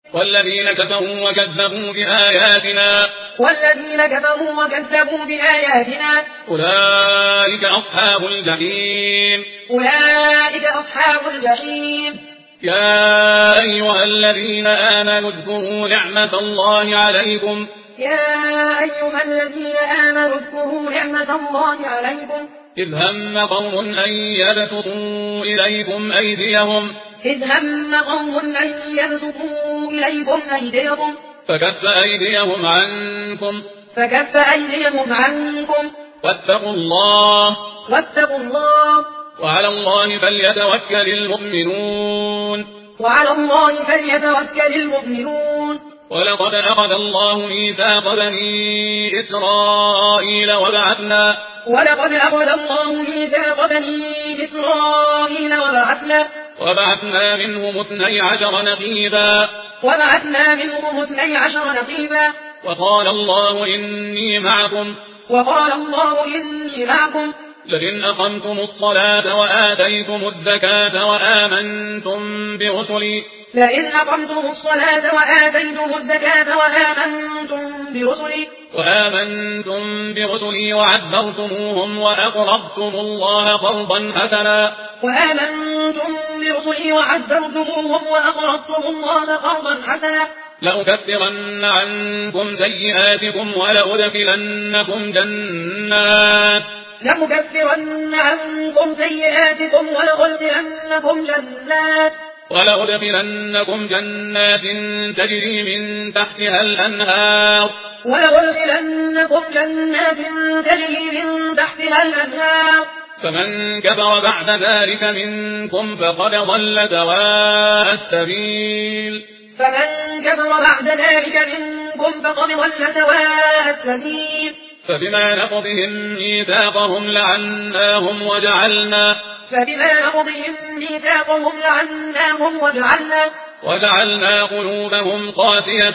والذين كفروا وكذبوا بآياتنا أولئك أصحاب الجحيم يا أيها الذين آمنوا اذكروا نعمة الله عليكم إذ هم قوم أن يبسطوا إليكم أيديهم فكف أيديهم عنكم واتقوا الله وعلى الله فليتوكل المؤمنون ولقد أخذ الله ميثاق بني إسرائيل وبعثنا منهم 12 نقيبا وقال الله إني معكم لئن أقمتم الصلاة وآتيتم الزكاة وآمنتم برسلي وعذرتموهم وأقرضتم الله قرضا حسنا لأكفرن عنكم سيئاتكم ولأدخلنكم جنات تجري من تحتها الأنهار فمن كفر بعد ذلك منكم فقد ضل سواء السبيل فبما نقضهم ميثاقهم لعناهم وجعلنا قلوبهم قاسية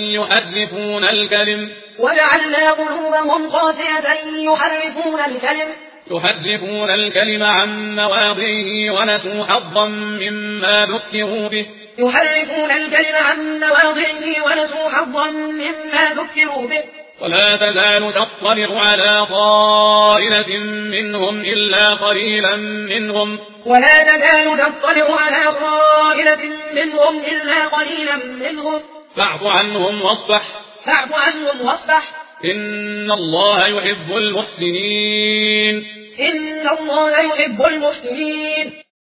يحرفون الكلم عن مواضعه ونسوا حظا مما ذكروا به ولا تزال تطلع على طائفة منهم إلا قليلا منهم فاعف عنهم واصفح إن الله يحب المحسنين